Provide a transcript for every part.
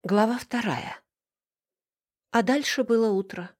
Глава 2. А дальше было утро.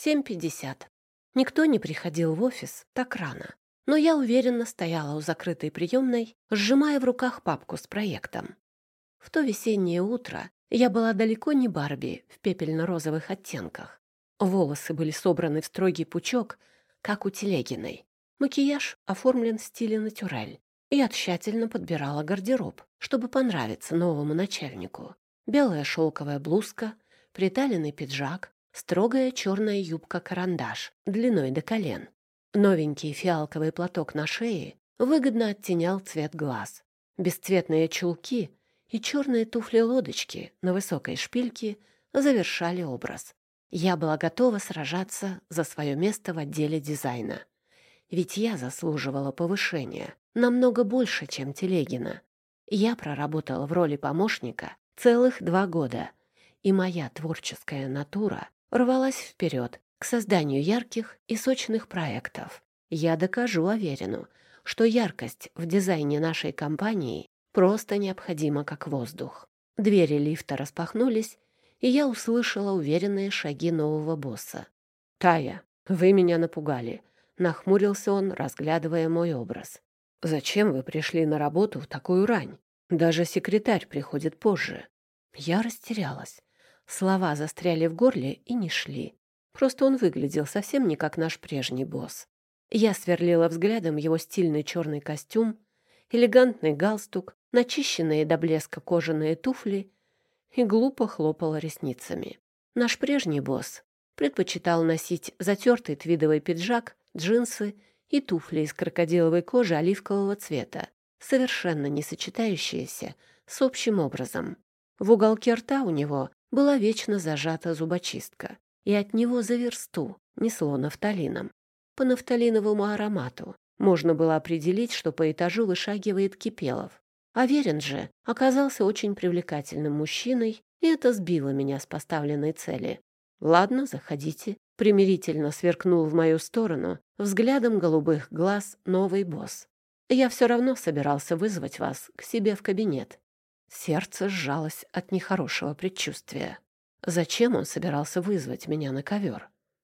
7:50. Никто не приходил в офис так рано. Но я уверенно стояла у закрытой приемной, сжимая в руках папку с проектом. В то весеннее утро я была далеко не Барби в пепельно-розовых оттенках. Волосы были собраны в строгий пучок, как у Телегиной. Макияж оформлен в стиле натюрель. Я тщательно подбирала гардероб, чтобы понравиться новому начальнику. Белая шелковая блузка, приталенный пиджак, строгая черная юбка-карандаш длиной до колен. Новенький фиалковый платок на шее выгодно оттенял цвет глаз. Бесцветные чулки и черные туфли-лодочки на высокой шпильке завершали образ. Я была готова сражаться за свое место в отделе дизайна. Ведь я заслуживала повышения намного больше, чем Телегина. Я проработала в роли помощника целых 2 года, и моя творческая натура рвалась вперед к созданию ярких и сочных проектов. Я докажу Аверину, что яркость в дизайне нашей компании просто необходима, как воздух. Двери лифта распахнулись, и я услышала уверенные шаги нового босса. «Тая, вы меня напугали», — нахмурился он, разглядывая мой образ. «Зачем вы пришли на работу в такую рань? Даже секретарь приходит позже». Я растерялась. Слова застряли в горле и не шли. Просто он выглядел совсем не как наш прежний босс. Я сверлила взглядом его стильный черный костюм, элегантный галстук, начищенные до блеска кожаные туфли и глупо хлопала ресницами. Наш прежний босс предпочитал носить затертый твидовый пиджак, джинсы и туфли из крокодиловой кожи оливкового цвета, совершенно не сочетающиеся с общим образом. В уголке рта у него была вечно зажата зубочистка, и от него за версту несло нафталином. По нафталиновому аромату можно было определить, что по этажу вышагивает Кипелов. Аверин же оказался очень привлекательным мужчиной, и это сбило меня с поставленной цели. «Ладно, заходите», — примирительно сверкнул в мою сторону взглядом голубых глаз новый босс. «Я все равно собирался вызвать вас к себе в кабинет». Сердце сжалось от нехорошего предчувствия. Зачем он собирался вызвать меня на ковер?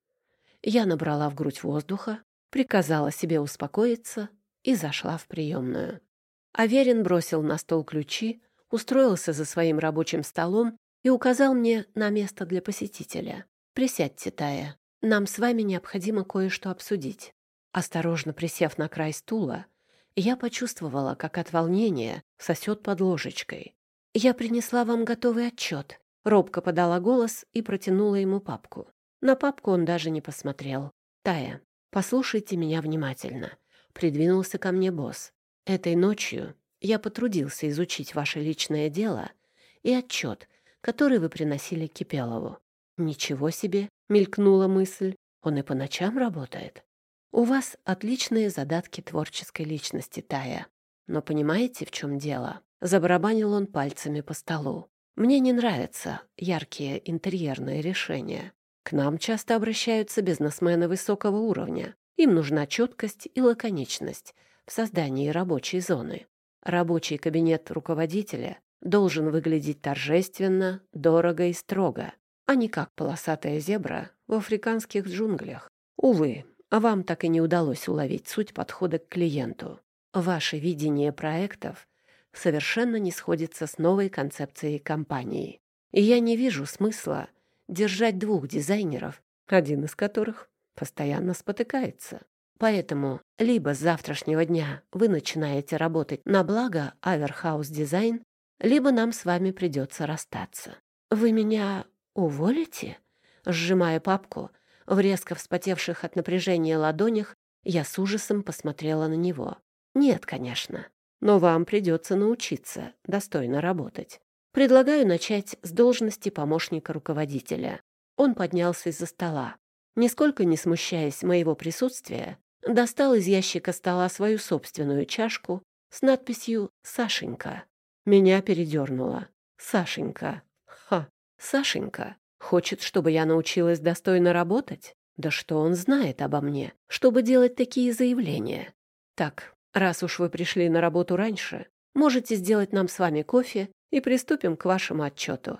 Я набрала в грудь воздуха, приказала себе успокоиться и зашла в приемную. Аверин бросил на стол ключи, устроился за своим рабочим столом и указал мне на место для посетителя. «Присядьте, Тая. Нам с вами необходимо кое-что обсудить». Осторожно присев на край стула, я почувствовала, как от волнения сосет под ложечкой. «Я принесла вам готовый отчет», — робко подала голос и протянула ему папку. На папку он даже не посмотрел. «Тая, послушайте меня внимательно», — придвинулся ко мне босс. «Этой ночью я потрудился изучить ваше личное дело и отчет, который вы приносили Кипелову». «Ничего себе!» — мелькнула мысль. «Он и по ночам работает?» «У вас отличные задатки творческой личности, Тая. Но понимаете, в чем дело?» Забарабанил он пальцами по столу. «Мне не нравятся яркие интерьерные решения. К нам часто обращаются бизнесмены высокого уровня. Им нужна четкость и лаконичность в создании рабочей зоны. Рабочий кабинет руководителя должен выглядеть торжественно, дорого и строго, а не как полосатая зебра в африканских джунглях. Увы, вам так и не удалось уловить суть подхода к клиенту. Ваше видение проектов совершенно не сходится с новой концепцией компании. И я не вижу смысла держать 2 дизайнеров, один из которых постоянно спотыкается. Поэтому либо с завтрашнего дня вы начинаете работать на благо Аверхаус Дизайн, либо нам с вами придется расстаться. Вы меня уволите?» Сжимая папку, в резко вспотевших от напряжения ладонях, я с ужасом посмотрела на него. «Нет, конечно. Но вам придется научиться достойно работать. Предлагаю начать с должности помощника руководителя». Он поднялся из-за стола. Нисколько не смущаясь моего присутствия, достал из ящика стола свою собственную чашку с надписью «Сашенька». Меня передернуло. «Сашенька». Ха! Сашенька хочет, чтобы я научилась достойно работать? Да что он знает обо мне, чтобы делать такие заявления? Так, раз уж вы пришли на работу раньше, можете сделать нам с вами кофе и приступим к вашему отчету»,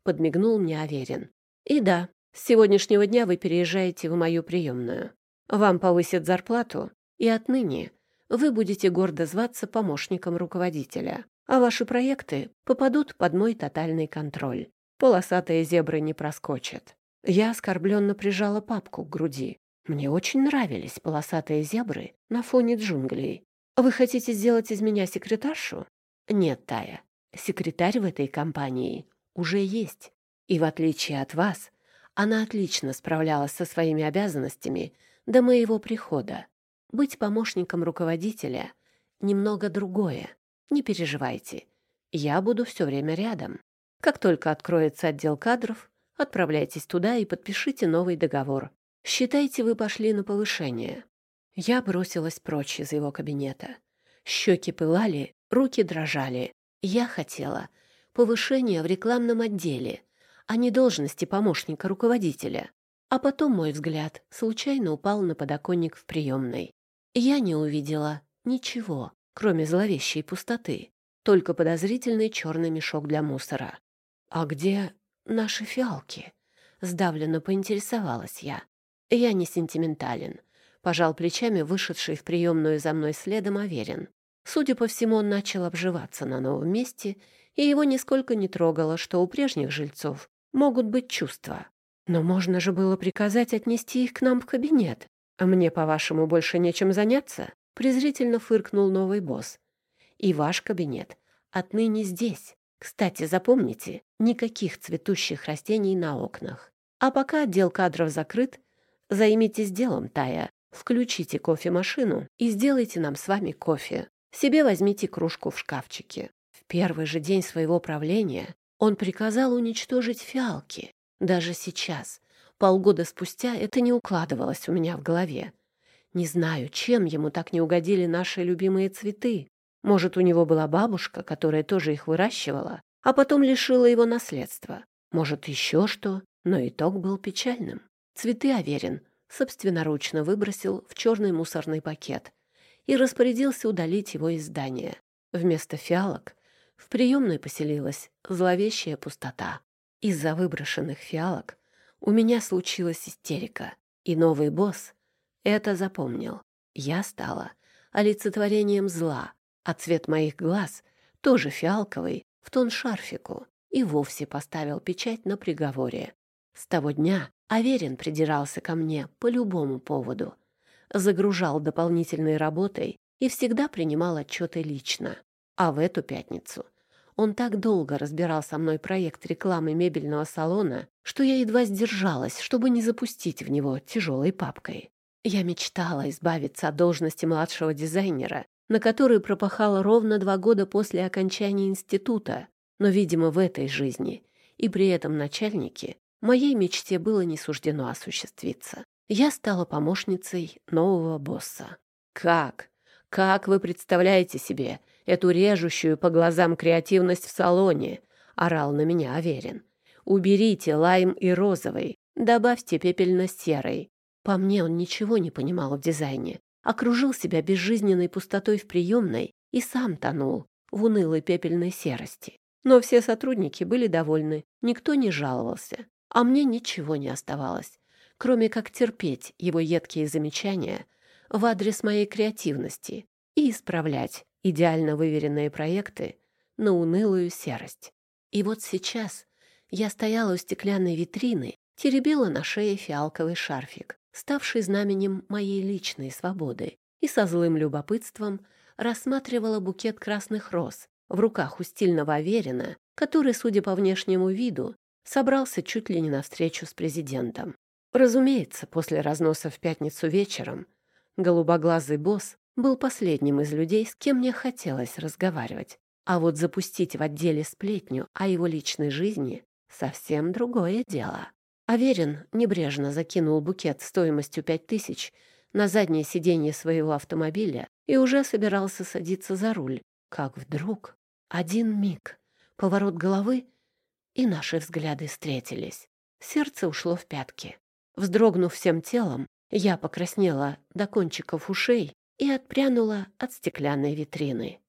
подмигнул мне Аверин. И да, с сегодняшнего дня вы переезжаете в мою приемную. Вам повысят зарплату, и отныне вы будете гордо зваться помощником руководителя, а ваши проекты попадут под мой тотальный контроль. Полосатые зебры не проскочат. Я оскорбленно прижала папку к груди. Мне очень нравились полосатые зебры на фоне джунглей. Вы хотите сделать из меня секретаршу? Нет, Тая, секретарь в этой компании уже есть. И в отличие от вас, она отлично справлялась со своими обязанностями до моего прихода. Быть помощником руководителя — немного другое. Не переживайте, я буду все время рядом. Как только откроется отдел кадров, отправляйтесь туда и подпишите новый договор. Считайте, вы пошли на повышение». Я бросилась прочь из его кабинета. Щеки пылали, руки дрожали. Я хотела повышения в рекламном отделе, а не должности помощника руководителя. А потом мой взгляд случайно упал на подоконник в приемной. Я не увидела ничего, кроме зловещей пустоты, только подозрительный черный мешок для мусора. «А где наши фиалки?» — сдавленно поинтересовалась я. «Я не сентиментален», — пожал плечами вышедший в приемную за мной следом Аверин. Судя по всему, он начал обживаться на новом месте, и его нисколько не трогало, что у прежних жильцов могут быть чувства. «Но можно же было приказать отнести их к нам в кабинет. А мне, по-вашему, больше нечем заняться?» — презрительно фыркнул новый босс. «И ваш кабинет отныне здесь. Кстати, запомните, никаких цветущих растений на окнах. А пока отдел кадров закрыт, займитесь делом, Тая. Включите кофемашину и сделайте нам с вами кофе. Себе возьмите кружку в шкафчике». В первый же день своего правления он приказал уничтожить фиалки. Даже сейчас, полгода спустя, это не укладывалось у меня в голове. Не знаю, чем ему так не угодили наши любимые цветы. Может, у него была бабушка, которая тоже их выращивала, а потом лишила его наследства. Может, еще что, но итог был печальным. Цветы Аверин собственноручно выбросил в черный мусорный пакет и распорядился удалить его из здания. Вместо фиалок в приемной поселилась зловещая пустота. Из-за выброшенных фиалок у меня случилась истерика, и новый босс это запомнил. Я стала олицетворением зла, а цвет моих глаз, тоже фиалковый, в тон шарфику, и вовсе поставил печать на приговоре. С того дня Аверин придирался ко мне по любому поводу, загружал дополнительной работой и всегда принимал отчеты лично. А в эту пятницу он так долго разбирал со мной проект рекламы мебельного салона, что я едва сдержалась, чтобы не запустить в него тяжелой папкой. Я мечтала избавиться от должности младшего дизайнера, на которой пропахала ровно 2 года после окончания института, но, видимо, в этой жизни и при этом начальнике моей мечте было не суждено осуществиться. Я стала помощницей нового босса. Как? Как вы представляете себе эту режущую по глазам креативность в салоне? Орал на меня Аверин. Уберите лайм и розовый, добавьте пепельно-серый. По мне, он ничего не понимал в дизайне, окружил себя безжизненной пустотой в приемной и сам тонул в унылой пепельной серости. Но все сотрудники были довольны, никто не жаловался, а мне ничего не оставалось, кроме как терпеть его едкие замечания в адрес моей креативности и исправлять идеально выверенные проекты на унылую серость. И вот сейчас я стояла у стеклянной витрины, теребила на шее фиалковый шарфик, ставший знаменем моей личной свободы, и со злым любопытством рассматривала букет красных роз в руках у стильного Аверина, который, судя по внешнему виду, собрался чуть ли не на встречу с президентом. Разумеется, после разноса в пятницу вечером голубоглазый босс был последним из людей, с кем мне хотелось разговаривать. А вот запустить в отделе сплетню о его личной жизни — совсем другое дело. Аверин небрежно закинул букет стоимостью 5000 на заднее сиденье своего автомобиля и уже собирался садиться за руль, как вдруг один миг, поворот головы, и наши взгляды встретились. Сердце ушло в пятки. Вздрогнув всем телом, я покраснела до кончиков ушей и отпрянула от стеклянной витрины.